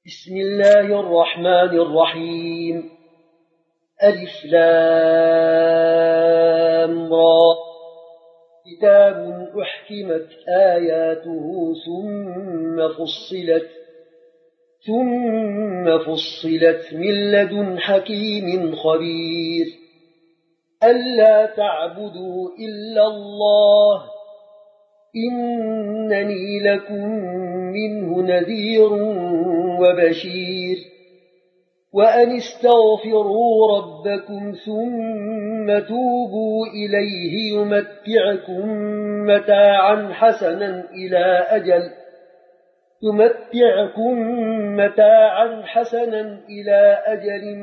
بسم الله الرحمن الرحيم. ألف لام را. كتاب أحكمت آياته ثم فصلت من لدن حكيم خبير. ألا تعبدوا إلا الله إنني لكم منه نذير وبشير. وأن استغفروا ربكم ثم توبوا إليه يمتعكم متاعا حسنا إلى أجل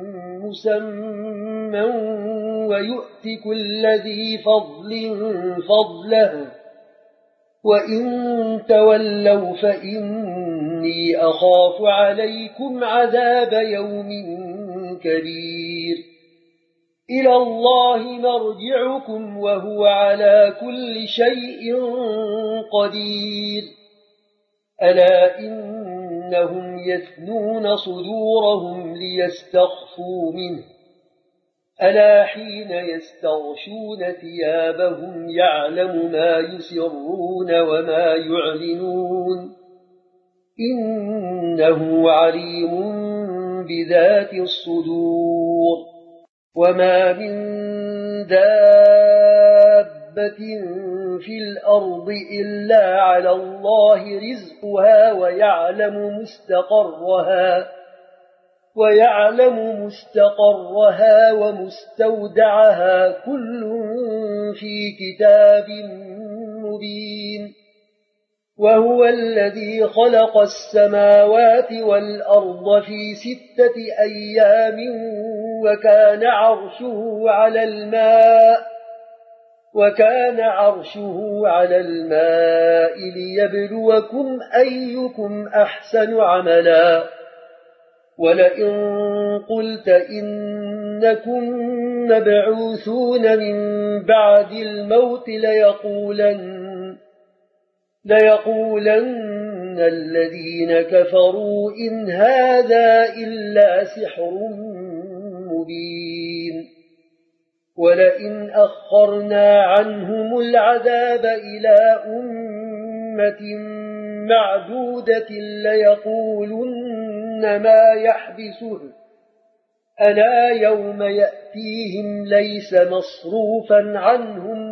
مسمى ويؤت كل ذي فضل فضله وإن تولوا فإني أخاف عليكم عذاب يوم كبير. إلى الله مرجعكم وهو على كل شيء قدير. ألا إنهم يثنون صدورهم ليستخفوا منه ألا حين يستغشون ثيابهم يعلم ما يسرون وما يعلنون إنه عليم بذات الصدور. وما من دابة في الأرض إلا على الله رزقها ويعلم مستقرها ومستودعها كل في كتاب مبين. وهو الذي خلق السماوات والأرض في 6 أيام وكان عرشه على الماء ليبلوكم أيكم أحسن عملا. ولئن قلت إنكم مبعوثون من بعد الموت ليقولن الذين كفروا إن هذا إلا سحر مبين. ولئن أخرنا عنهم العذاب إلى أمة معدودة ليقولن ما يحبسه ألا يوم يأتيهم ليس مصروفا عنهم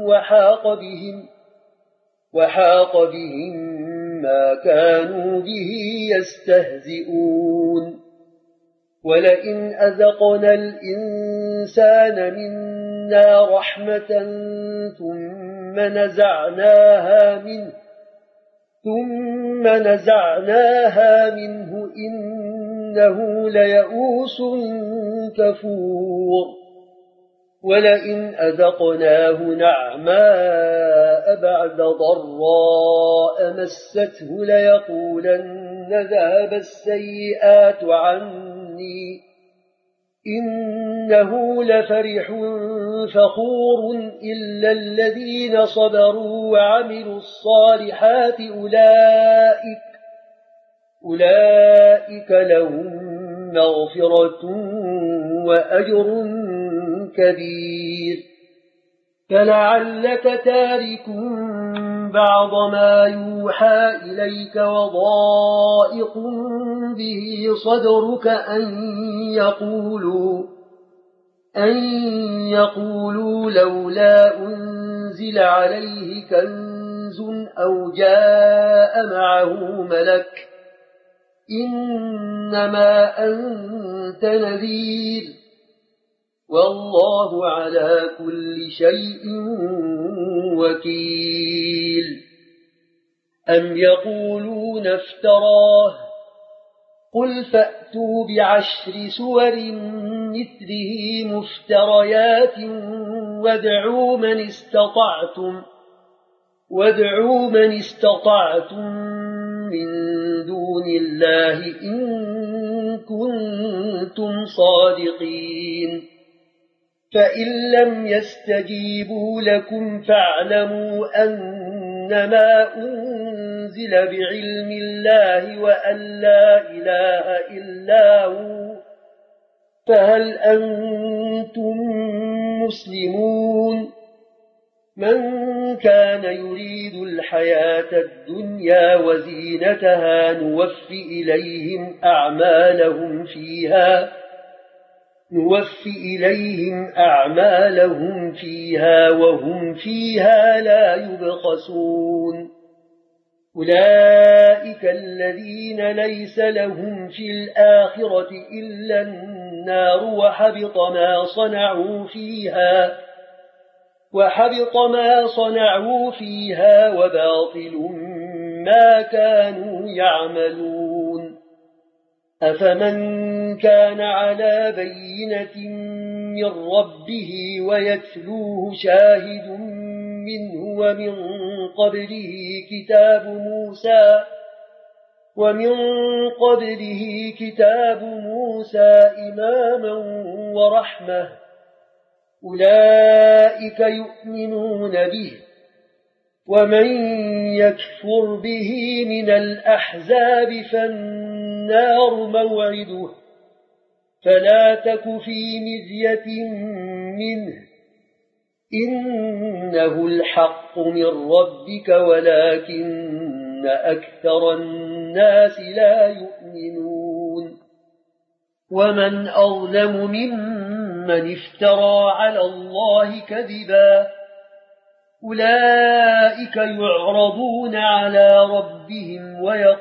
وحاق بهم ما كانوا به يستهزئون. ولئن أذقنا الإنسان منا رحمة ثم نزعناها منه إنه ليئوس كفور. ولئن أذقناه نعماء بعد ضراء مسته ليقولن ذهب السيئات عني إنه لفرح فخور. إلا الذين صبروا وعملوا الصالحات أولئك لهم مغفرة وأجر كبير. فلعلك تارك بعض ما يوحى إليك وضائق به صدرك أن يقولوا لولا أنزل عليه كنز أو جاء معه ملك إنما أنت نذير والله على كل شيء وكيل. أم يقولون افتراه قل فأتوا ب10 سور مثله مفتريات وادعوا من استطعتم من دون الله إن كنتم صادقين. فإن لم يستجيبوا لكم فاعلموا أن إنما أنزل بعلم الله وأن لا إله إلا هو فهل أنتم مسلمون من كان يريد الحياة الدنيا وزينتها نوفي إليهم أعمالهم فيها وهم فيها لا يبخسون أولئك الذين ليس لهم في الآخرة إلا النار وحبط ما صنعوا فيها وباطل ما كانوا يعملون أفمن كان على بينة من ربه ويتلوه شاهد منه ومن قبله كتاب موسى إماما ورحمة أولئك يؤمنون به ومن يكفر به من الأحزاب فالنار موعده فلا تك في مذية منه إنه الحق من ربك ولكن أكثر الناس لا يؤمنون ومن أظلم ممن افترى على الله كذبا أولئك يعرضون على ربهم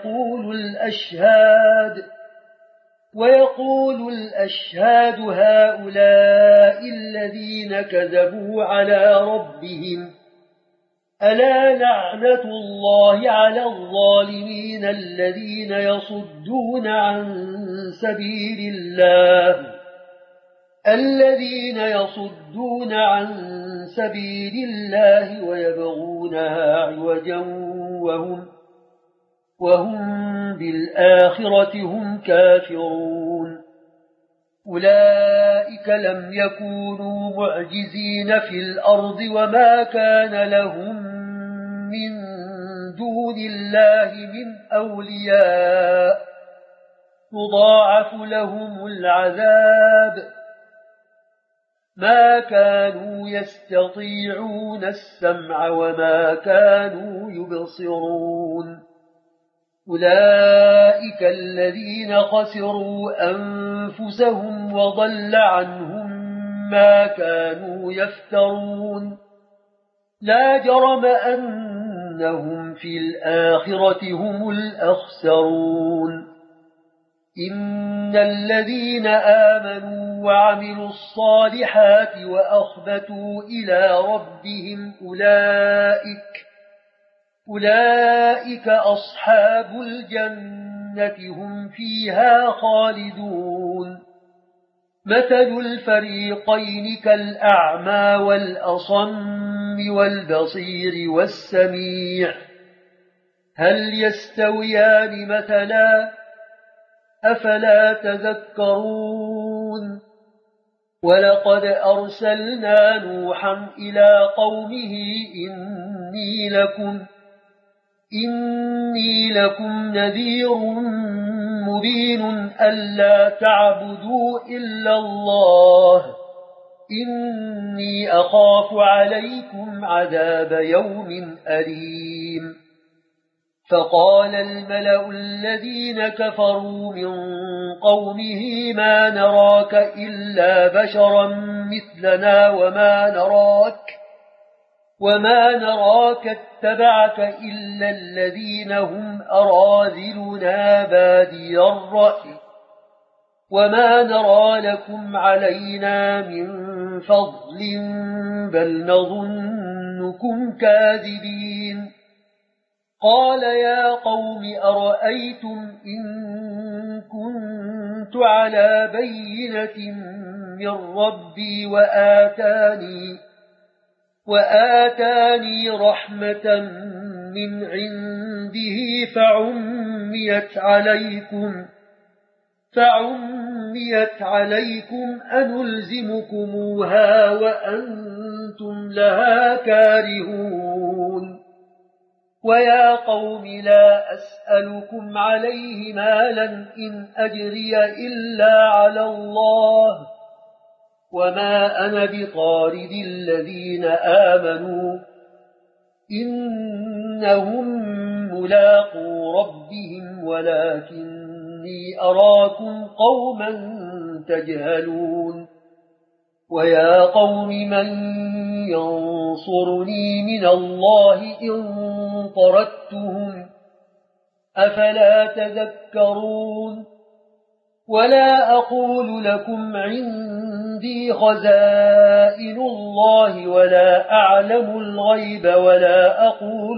ويقول الأشهاد هؤلاء الذين كذبوا على ربهم ألا لعنة الله على الظالمين الذين يصدون عن سبيل الله ويبغونها عوجا وهم بالآخرة هم كافرون أولئك لم يكونوا معجزين في الأرض وما كان لهم من دون الله من أولياء يضاعف لهم العذاب ما كانوا يستطيعون السمع وما كانوا يبصرون أولئك الذين خسروا أنفسهم وضل عنهم ما كانوا يفترون لا جرم أنهم في الآخرة هم الأخسرون إن الذين آمنوا وعملوا الصالحات وأخبتوا إلى ربهم أولئك أصحاب الجنة هم فيها خالدون مثل الفريقين كالأعمى والأصم والبصير والسميع هل يستويان مثلا أفلا تذكرون ولقد أرسلنا نوحا إلى قومه إني لكم نذير مبين ألا تعبدوا إلا الله إني أخاف عليكم عذاب يوم أليم فقال الملأ الذين كفروا من قومه ما نراك إلا بشرا مثلنا وما نراك اتبعك إلا الذين هم أراذلنا بادي الرأي وما نرى لكم علينا من فضل بل نظنكم كاذبين قال يا قوم أرأيتم إن كنت على بينة من ربي وآتاني رحمة من عنده فعميت عليكم أنلزمكموها وأنتم لها كارهون ويا قوم لا أسألكم عليه مالا إن أجري إلا على الله وما أنا بطارد الذين آمنوا إنهم ملاقو ربهم ولكني أراكم قوما تجهلون ويا قوم من ينصرني من الله إن طردتهم أفلا تذكرون ولا أقول لكم عندي خزائن الله ولا أعلم الغيب ولا أقول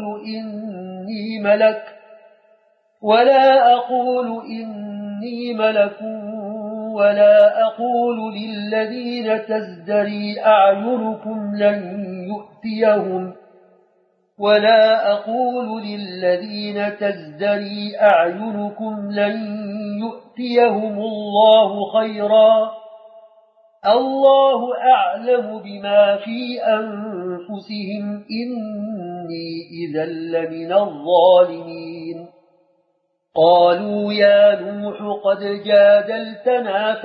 إني ملك ولا أقول للذين تزدري أعينكم لن يؤتيهم الله خيرا الله أعلم بما في أنفسهم إني إذا لمن الظالمين قالوا يا نوح قد جادلتنا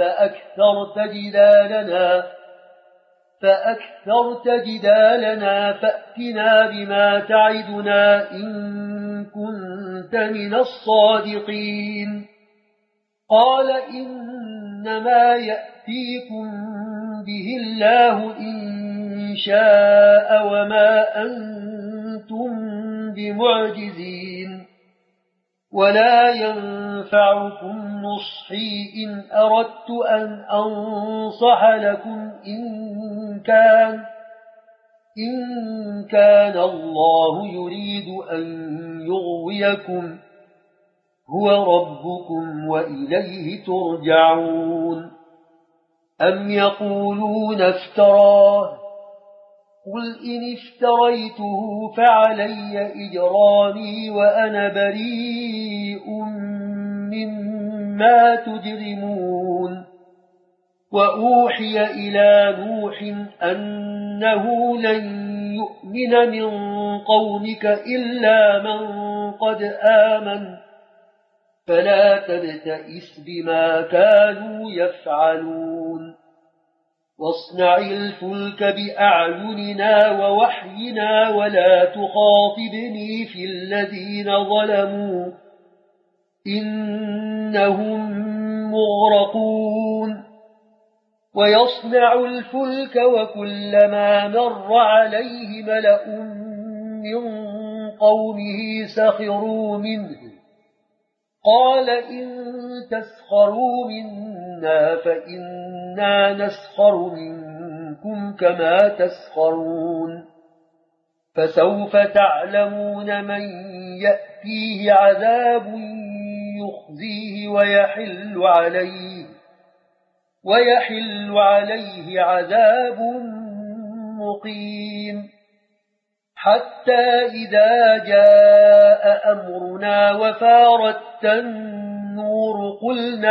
فأكثرت جدالنا فأتنا بما تعدنا إن كنت من الصادقين قال إنما يأتيكم به الله إن شاء وما أنتم بمعجزين ولا ينفعكم نصحي إن أردت أن أنصح لكم إن كان الله يريد أن يغويكم هو ربكم وإليه ترجعون أم يقولون افتراه قل إن افتريته فعلي إجرامي وأنا بريء مما تجرمون وأوحي إلى نوح أنه لن يؤمن من قومك إلا من قد آمن فلا تبتئس بما كانوا يفعلون واصنع الفلك بأعيننا ووحينا ولا تخاطبني في الذين ظلموا إنهم مغرقون ويصنع الفلك وكلما مر عليه ملأ من قومه سخروا منه قال إن تسخروا منا فإنا نسخر منكم كما تسخرون فسوف تعلمون من يأتيه عذاب يخزيه ويحل عليه عذاب مقيم حتى إذا جاء أمرنا وفارت النور قل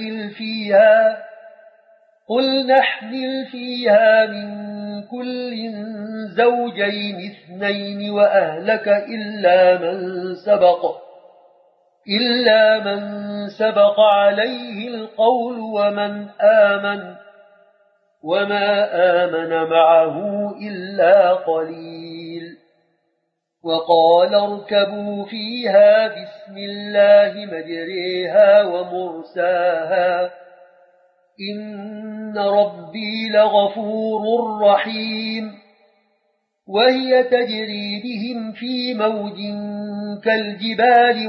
نحمل فيها من كل زوجين اثنين وأهلك إلا من سبق عليه القول وما آمن معه إلا قليل وقال اركبوا فيها بسم الله مجريها ومرساها إن ربي لغفور رحيم وهي تجري بهم في موج كالجبال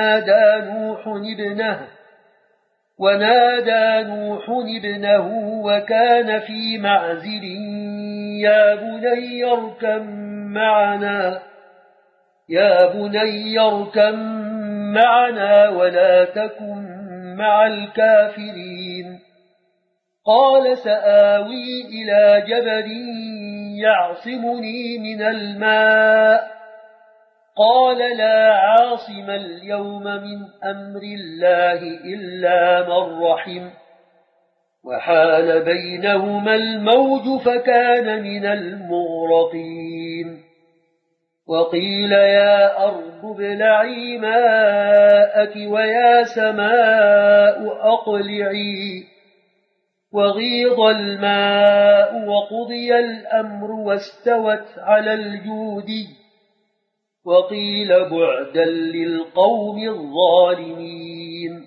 ونادى نوح ابنه وكان في معزل يا بني اركب معنا ولا تكن مع الكافرين قال سآوي إلى جبل يعصمني من الماء قال لا عاصم اليوم من أمر الله إلا من رحم وحال بينهما الموج فكان من المغرقين وقيل يا أرض ابلعي ماءك ويا سماء أقلعي وغيض الماء وقضي الأمر واستوت على الجود وقيل بعدا للقوم الظالمين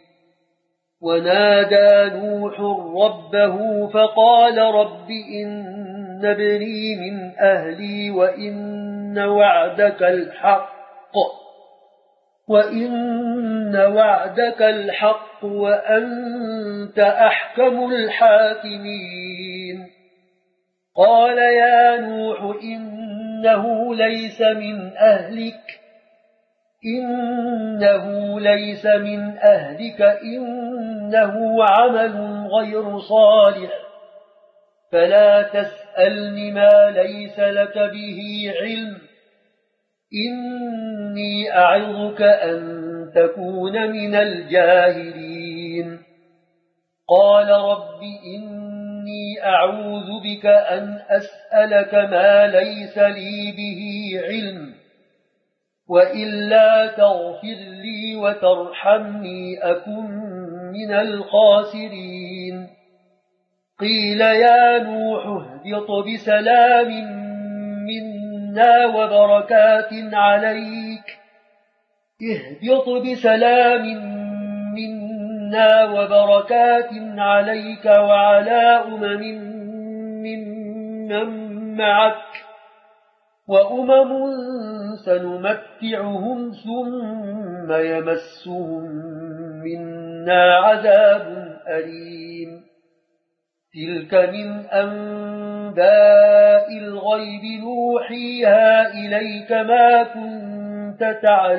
ونادى نوح ربه فقال رب إن ابني من أهلي وإن وعدك الحق وأنت أحكم الحاكمين قال يا نوح إنه ليس من أهلك إنه عمل غير صالح فلا تسألني ما ليس لك به علم إني أعظك أن تكون من الجاهلين قال رب إني أعوذ بك أن أسألك ما ليس لي به علم وإلا تغفر لي وترحمني أكن من الخاسرين قيل يا نوح اهبط بسلام منا وبركات عليك وعلى ممن معك وأمم سنمتعهم ثم يمسهم منا عذاب أليم تلك من أنباء الغيب نوحيها إليك ما كنت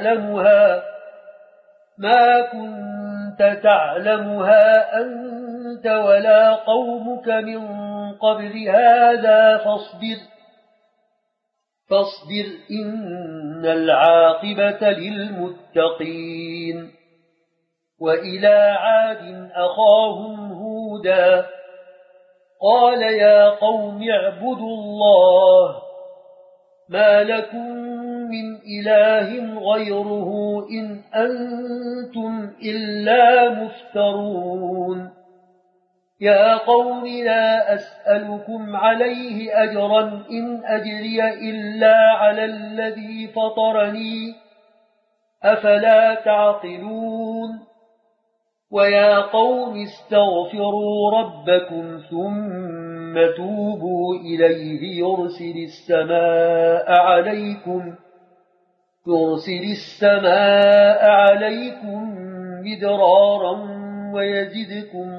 تعلمها أنت ولا قومك من قبل هذا فاصبر إن العاقبة للمتقين وإلى عاد أخاهم هودا قال يا قوم اعبدوا الله ما لكم من إله غيره إن أنتم إلا مفترون يا قوم لا أسألكم عليه أجرا إن أجري إلا على الذي فطرني أفلا تعقلون ويا قوم استغفروا ربكم ثم توبوا إليه يرسل السماء عليكم مدرارا ويزدكم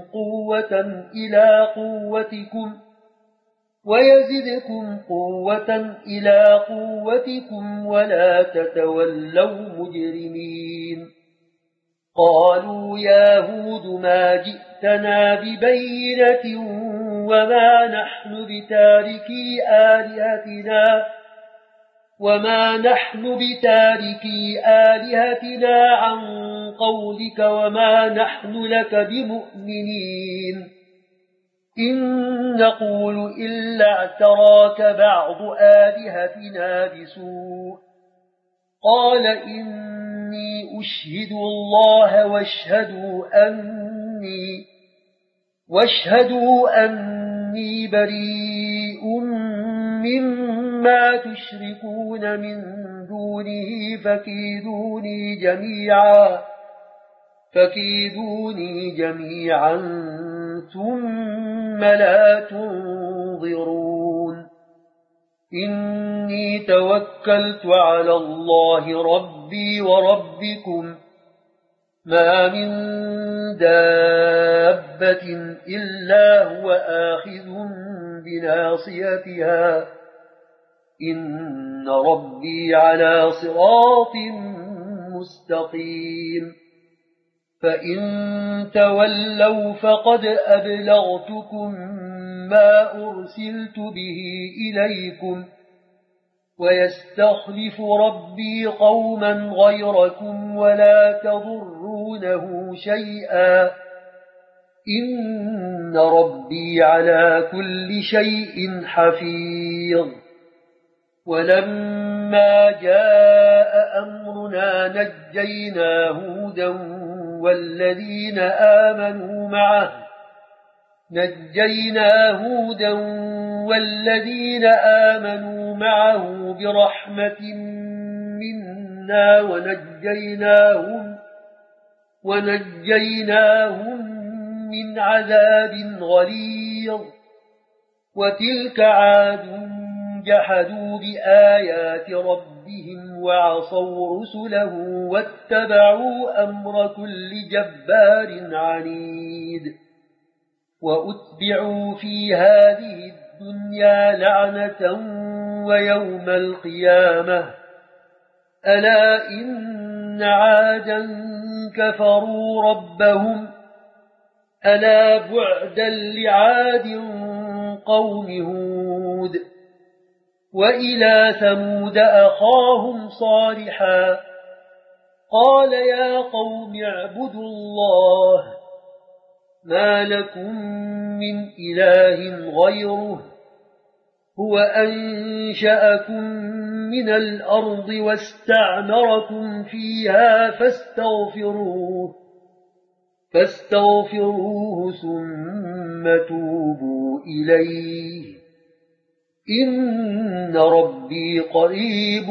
قوة إلى قوتكم ولا تتولوا مجرمين قالوا يا هود ما جئتنا ببينة وما نحن بتاركي آلهتنا عن قولك وما نحن لك بمؤمنين إن نقول إلا اعتراك بعض آلهتنا بسوء قال إني أشهد الله واشهدوا أني بريء مما تشركون من دونه فكيدوني جميعا ثم لا تنظرون إني توكلت على الله ربي وربكم ما من دابة إلا هو آخذ بناصيتها إن ربي على صراط مستقيم فإن تولوا فقد أبلغتكم ما أرسلت به إليكم ويستخلف ربي قوما غيركم ولا تضرونه شيئا إن ربي على كل شيء حفيظ ولما جاء أمرنا نجينا هودا والذين آمنوا معه برحمة منا ونجيناهم من عذاب غليظ. وتلك عاد جحدوا بآيات ربهم وعصوا رسله واتبعوا أمر كل جبار عنيد. وأتبعوا في هذه الدنيا لعنة ويوم القيامة ألا إن عادا كفروا ربهم ألا بعدا لعاد قوم هود. وإلى ثمود أخاهم صالحا قال يا قوم اعبدوا الله ما لكم من إله غيره هو أنشأكم من الأرض واستعمركم فيها فاستغفروه ثم توبوا إليه إن ربي قريب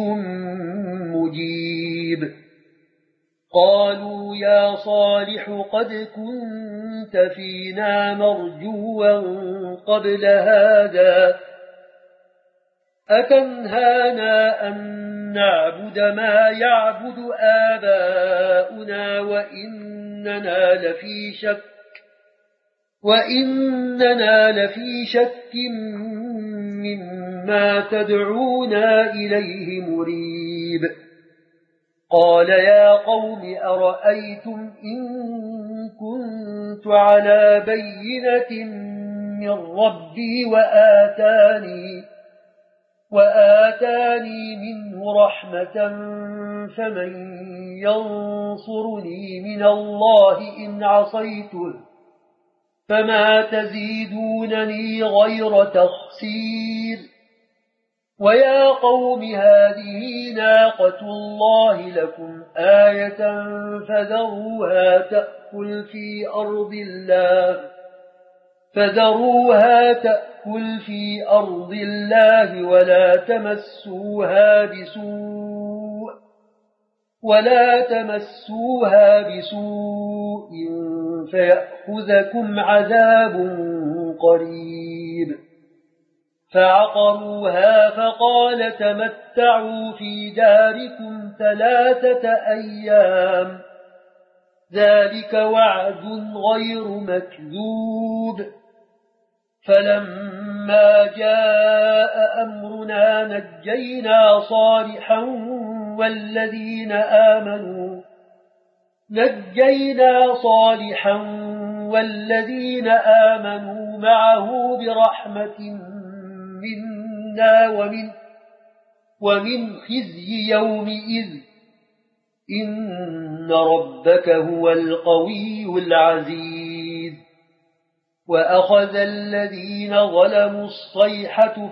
مجيب. قالوا يا صالح قد كنت فينا مرجوا قبل هذا أتنهانا أن نعبد ما يعبد آباؤنا وإننا لفي شك مما تدعونا إليه مريب. قال يا قوم أرأيتم إن كنت على بينة من ربي وآتاني منه رحمة فمن ينصرني من الله إن عصيته فما تزيدونني غير تخسير. ويا قوم هذه ناقة الله لكم آية فذروها تأكل في أرض الله ولا تمسوها بسوء فيأخذكم عذاب قريب. فعقروها فقال تمتعوا في داركم 3 أيام ذلك وعد غير مكذوب. فلما جاء أمرنا نجينا صالحا والذين آمنوا معه برحمة منا ومن خزي يومئذ إن ربك هو القوي العزيز. وأخذ الذين ظلموا الصيحة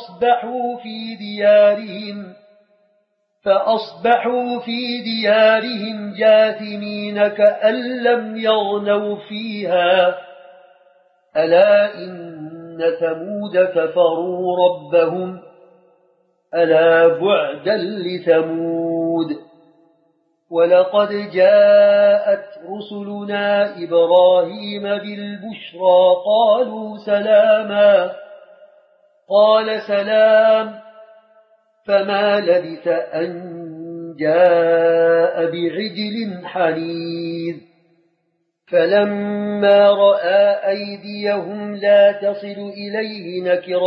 فأصبحوا في ديارهم جاثمين كأن لم يغنوا فيها ألا إن ثمود كفروا ربهم ألا بعدا لثمود. ولقد جاءت رسلنا إبراهيم بالبشرى قالوا سلاما قال سلام فما لبث أن جاء بعجل حنيذ. فلما رأى أيديهم لا تصل إليه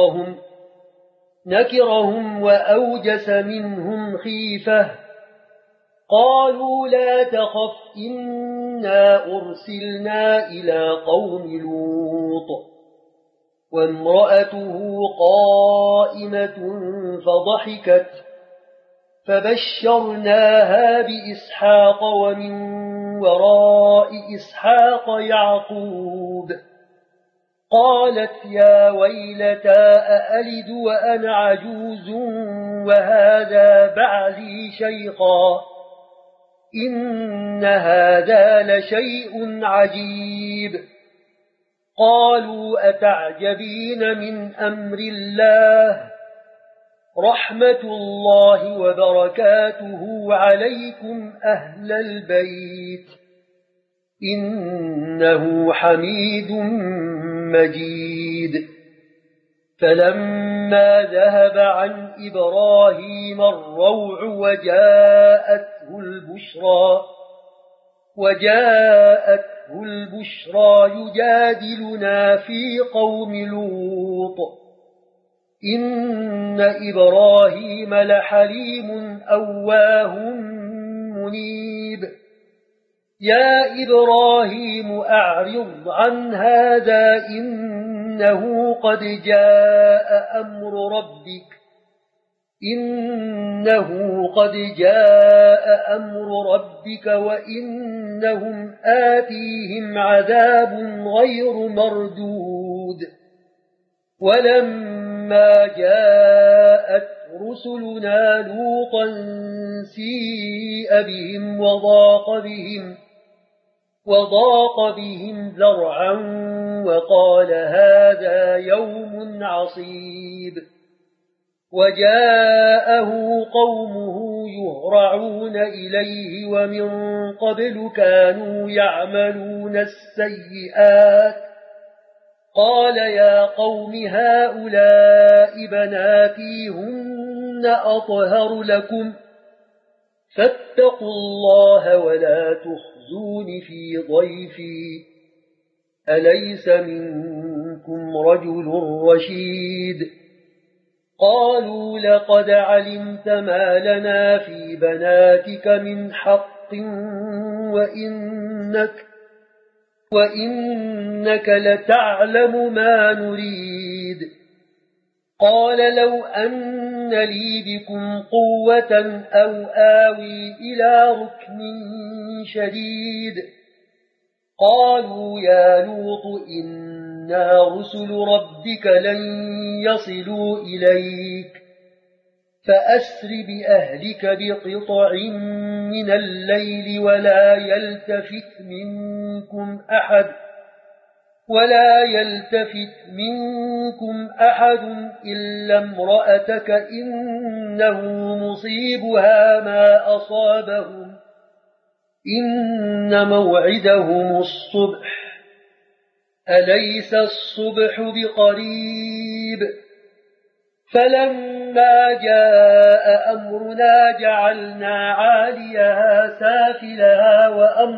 نكرهم وأوجس منهم خيفة قالوا لا تخف إنا أرسلنا إلى قوم لوط وامرأته قائمة فضحكت فبشرناها بإسحاق ومن وراء إسحاق يعقوب قالت يا ويلتى أألد وأنا عجوز وهذا بعلي شيخا إن هذا لشيء عجيب قالوا أتعجبين من أمر الله رحمة الله وبركاته عليكم أهل البيت إنه حميد مجيد فلما ذهب عن إبراهيم الروع وجاءته البشرى يجادلنا في قوم لوط إن إبراهيم لحليم أواه منيب يا إبراهيم أعرض عن هذا إنه قد جاء أمر ربك وإنهم آتيهم عذاب غير مردود ولما جاءت رسلنا لوطا سيء بهم وضاق بهم ذرعا وقال هذا يوم عصيب وجاءه قومه يهرعون إليه ومن قبل كانوا يعملون السيئات قال يا قوم هؤلاء بناتي هن أطهر لكم فاتقوا الله ولا تخزون في ضيفي أليس منكم رجل رشيد قالوا لقد علمت ما لنا في بناتك من حق وإنك لتعلم ما نريد قال لو أن لي بكم قوة أو آوي إلى ركن شديد قالوا يا لوط إنا رسل ربك لن يصلوا إليك فأسر بأهلك بقطع من الليل ولا يلتفت منكم أحد إلا امرأتك إنه مصيبها ما أصابهم إن موعدهم الصبح أليس الصبح بقريب فلما جاء أمرنا جعلنا عاليها سافلها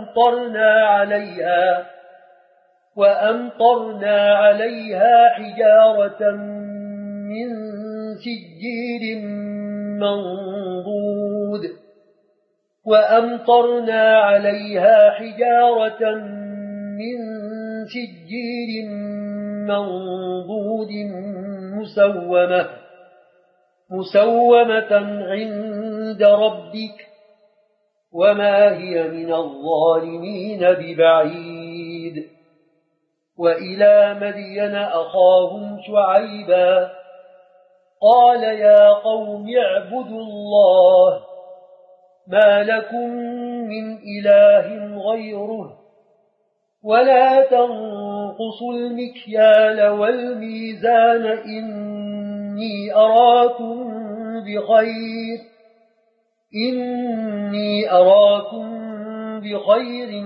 وأمطرنا عليها حجارة من سجيل منضود مسومة عند ربك وما هي من الظالمين ببعيد وإلى مدين أخاهم شعيبا قال يا قوم اعبدوا الله ما لكم من إله غيره ولا تنقصوا المكيال والميزان إني أراكم بخير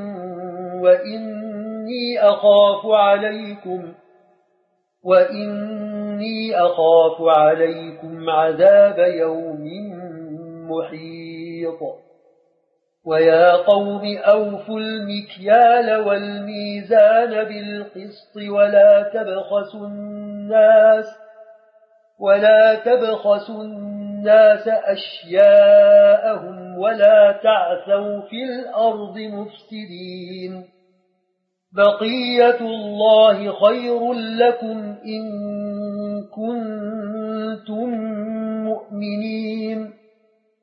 وإني أخاف عليكم عذاب يوم محيط ويا قوم أوفوا المكيال والميزان بالقسط ولا تبخسوا الناس أشياءهم ولا تعثوا في الأرض مفسدين بقية الله خير لكم إن كنتم مؤمنين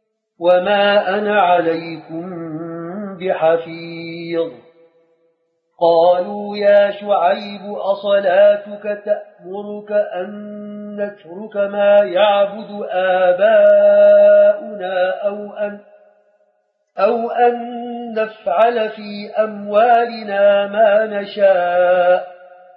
وما أنا عليكم بحفيظ قالوا يا شعيب أصلاتك تأمرك أن نترك ما يعبد آباؤنا أو أن نفعل في أموالنا ما نشاء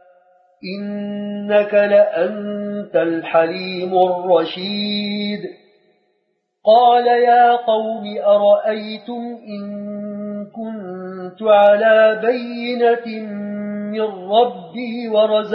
إنك لأنت الحليم الرشيد قال يا قوم أرأيتم إن كنت على بينة من ربي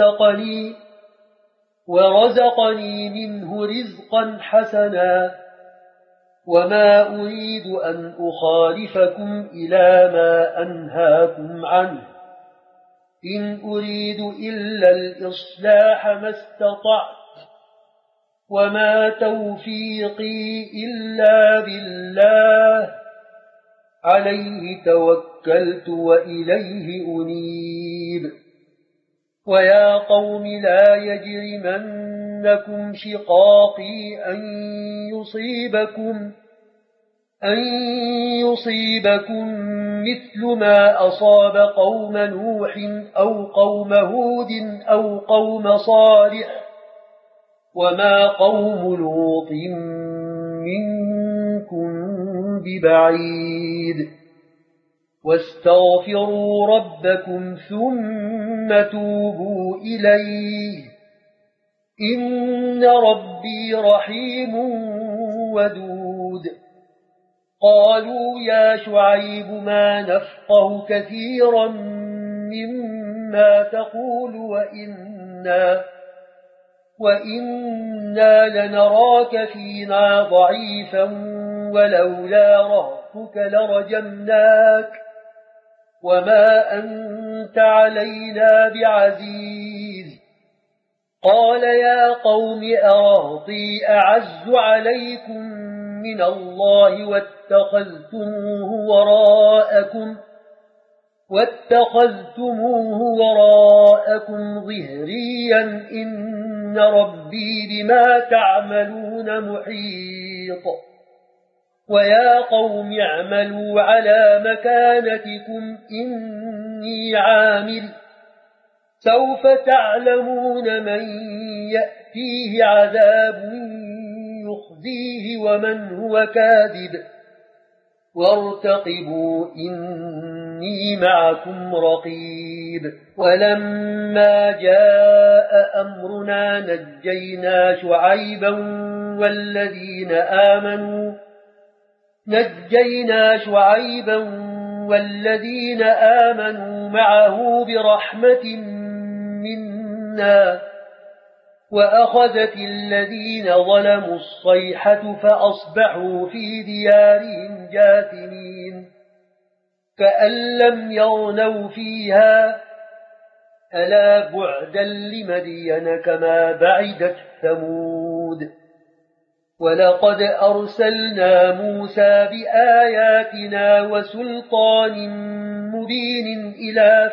ورزقني منه رزقا حسنا وما أريد أن أخالفكم إلى ما أنهاكم عنه إن أريد إلا الإصلاح ما استطعت وما توفيقي إلا بالله عليه توكلت وإليه أنيب ويا قوم لا يجرمنكم شقاقي أن يصيبكم مثل ما أصاب قوم نوح أو قوم هود أو قوم صالح وما قوم لوط منكم ببعيد واستغفروا ربكم ثم توبوا إليه إن ربي رحيم ودود قالوا يا شعيب ما نفقه كثيرا مما تقول وإنا لنراك فينا ضعيفا ولولا رهتك لرجمناك وما أنت علينا بعزيز قال يا قوم أرهطي أعز عليكم من الله واتخذتموه وراءكم ظهريا إن ربي بما تعملون محيط ويا قوم اعملوا على مكانتكم إني عامل سوف تعلمون من يأتيه عذاب يخزيه ومن هو كاذب وارتقبوا إني معكم رقيب ولما جاء أمرنا نجينا شعيبا والذين آمنوا معه برحمة منا وأخذت الذين ظلموا الصيحة فأصبحوا في ديارهم جاثمين كأن لم يغنوا فيها ألا بعدا لمدين كما بعدت ثمود ولقد أرسلنا موسى بآياتنا وسلطان مبين إلى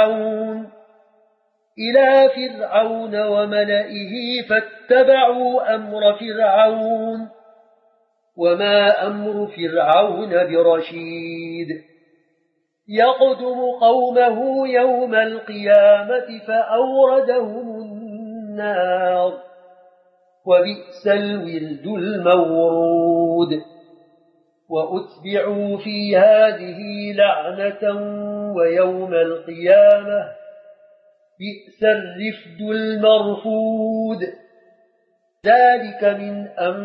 فرعون وملئه فاتبعوا أمر فرعون وما أمر فرعون برشيد يقدم قومه يوم القيامة فأوردهم النار وبئس الورد المورود وأتبعوا في هذه لعنة ويوم القيامة بئس الرفد المرفود ذلك من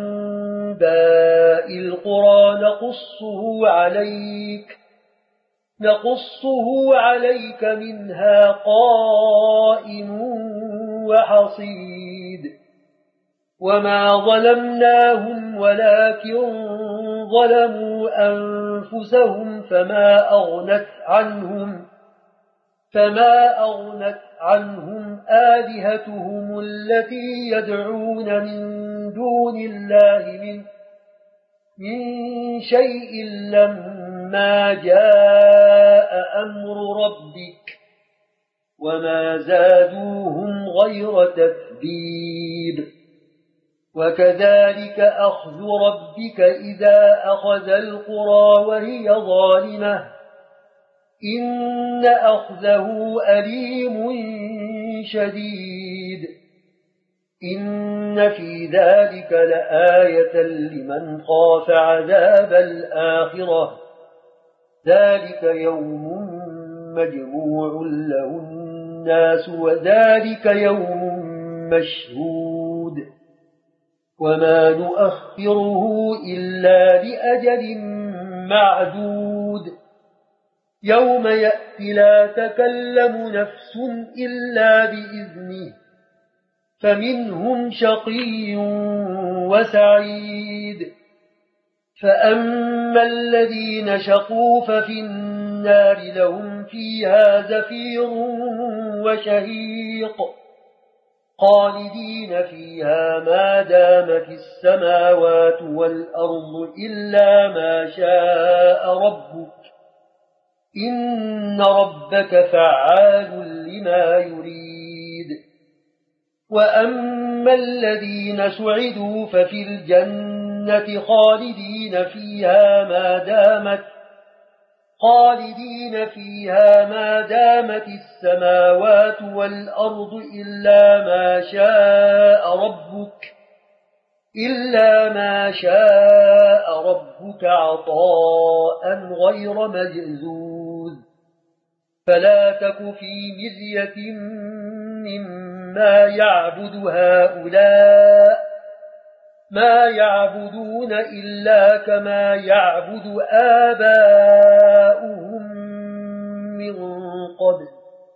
أنباء القرى نقصه عليك منها قائم وحصيد وما ظلمناهم ولكن ظلموا أنفسهم فما أغنت عنهم آلهتهم التي يدعون من دون الله من شيء لما جاء أمر ربك وما زادوهم غير تتبيب وكذلك أخذ ربك إذا أخذ القرى وهي ظالمة إن أخذه أليم شديد إن في ذلك لآية لمن خاف عذاب الآخرة ذلك يوم مجموع له الناس وذلك يوم مشهود وما نؤخره إلا لأجل معدود يوم يأتي لا تكلم نفس إلا بإذنه فمنهم شقي وسعيد فأما الذين شقوا ففي النار لهم فيها زفير وشهيق خالدين فيها ما دامت السماوات والأرض إلا ما شاء ربك إن ربك فعال لما يريد وأما الذين سعدوا ففي الجنة خالدين فيها ما دامت السماوات والأرض إلا ما شاء ربك عطاء غير مجزوز فلا تك في مرية مما يعبد هؤلاء ما يعبدون إلا كما يعبد آباؤهم من قبل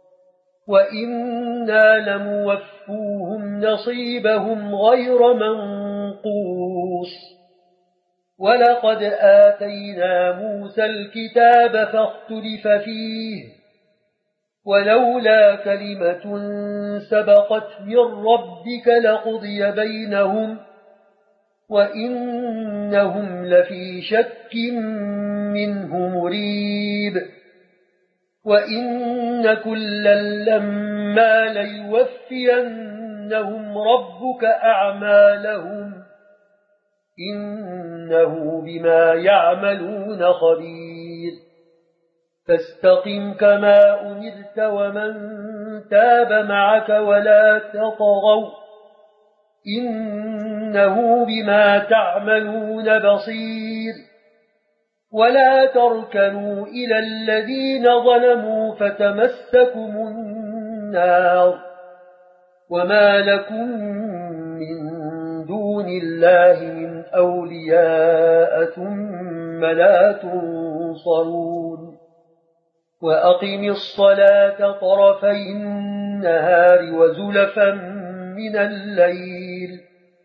وإنا لموفوهم نصيبهم غير منقوص ولقد آتينا موسى الكتاب فاختلف فيه ولولا كلمة سبقت من ربك لقضي بينهم وإنهم لفي شك منه مريب وإن كلا لما ليوفينهم ربك أعمالهم إنه بما يعملون خبير فاستقم كما أمرت ومن تاب معك ولا تطغوا إنه بما تعملون بصير ولا تركنوا إلى الذين ظلموا فتمسكم النار وما لكم من دون الله من أولياء ثم لا تنصرون وأقم الصلاة طرفي النهار وزلفا من الليل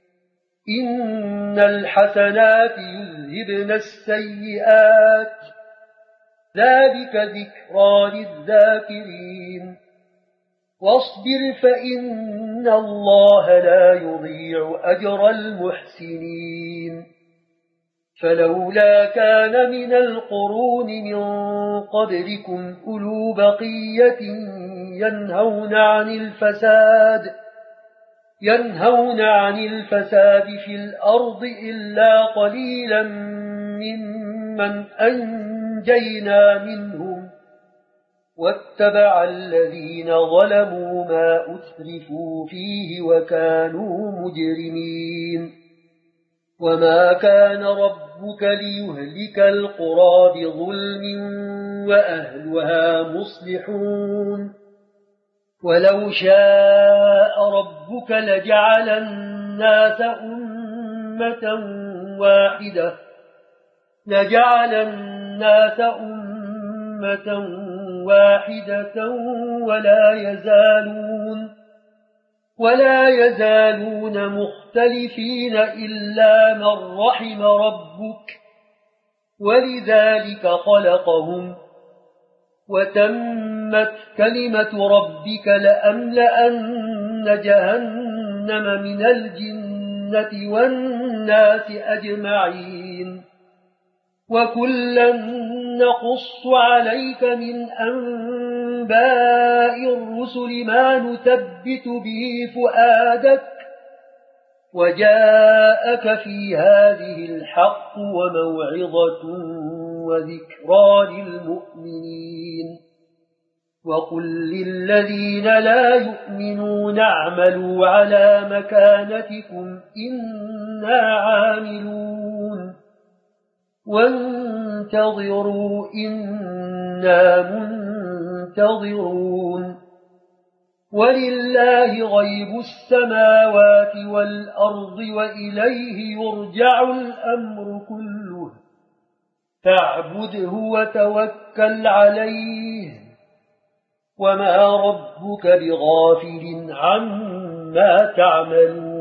إن الحسنات يذهبن السيئات ذلك ذكرى للذاكرين واصبر فإن الله لا يضيع أجر المحسنين فلولا كان من القرون من قبلكم أولو بقية ينهون عن الفساد في الأرض إلا قليلا ممن أنجينا منهم واتبع الذين ظلموا ما أسرفوا فيه وكانوا مجرمين وما كان ربك ليهلك القرى بظلم وأهلها مصلحون ولو شاء ربك لجعل الناس أمة واحدة ولا يزالون مختلفين إلا من رحم ربك ولذلك خلقهم وتمت كلمة ربك لأملأن جهنم من الجنة والناس أجمعين وكلا نقص عليك من أنباء الرسل ما نثبت به فؤادك وجاءك في هذه الحق وموعظة وذكرى للمؤمنين وقل للذين لا يؤمنون اعملوا على مكانتكم إنا عاملون وانتظروا إنا منتظرون ولله غيب السماوات والأرض وإليه يرجع الأمر كله فاعبده وتوكل عليه وما ربك بغافل عما تعملون